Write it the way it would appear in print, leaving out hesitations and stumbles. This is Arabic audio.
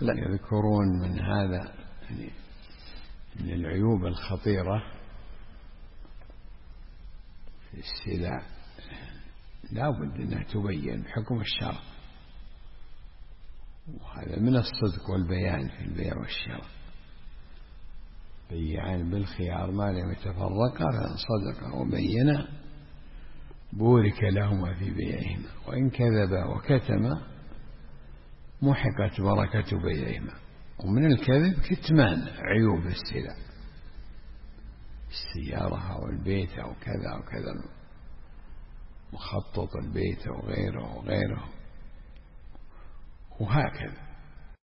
يذكرون من هذا يعني من العيوب الخطيرة في السلع لا بد أنها تبين بحكم الشرع، وهذا من الصدق والبيان في البيع والشراء، بيعان بالخيار ما لم يتفرقا، فإن صدقا وبينا بورك لهما في بيعهما، وإن كذبا وكتما محقت بركة بيعهما. ومن الكذب كتمان عيوب السلع، السيارة أو البيت أو كذا أو كذا، مخطط البيت أو غيره وغيره، وهكذا.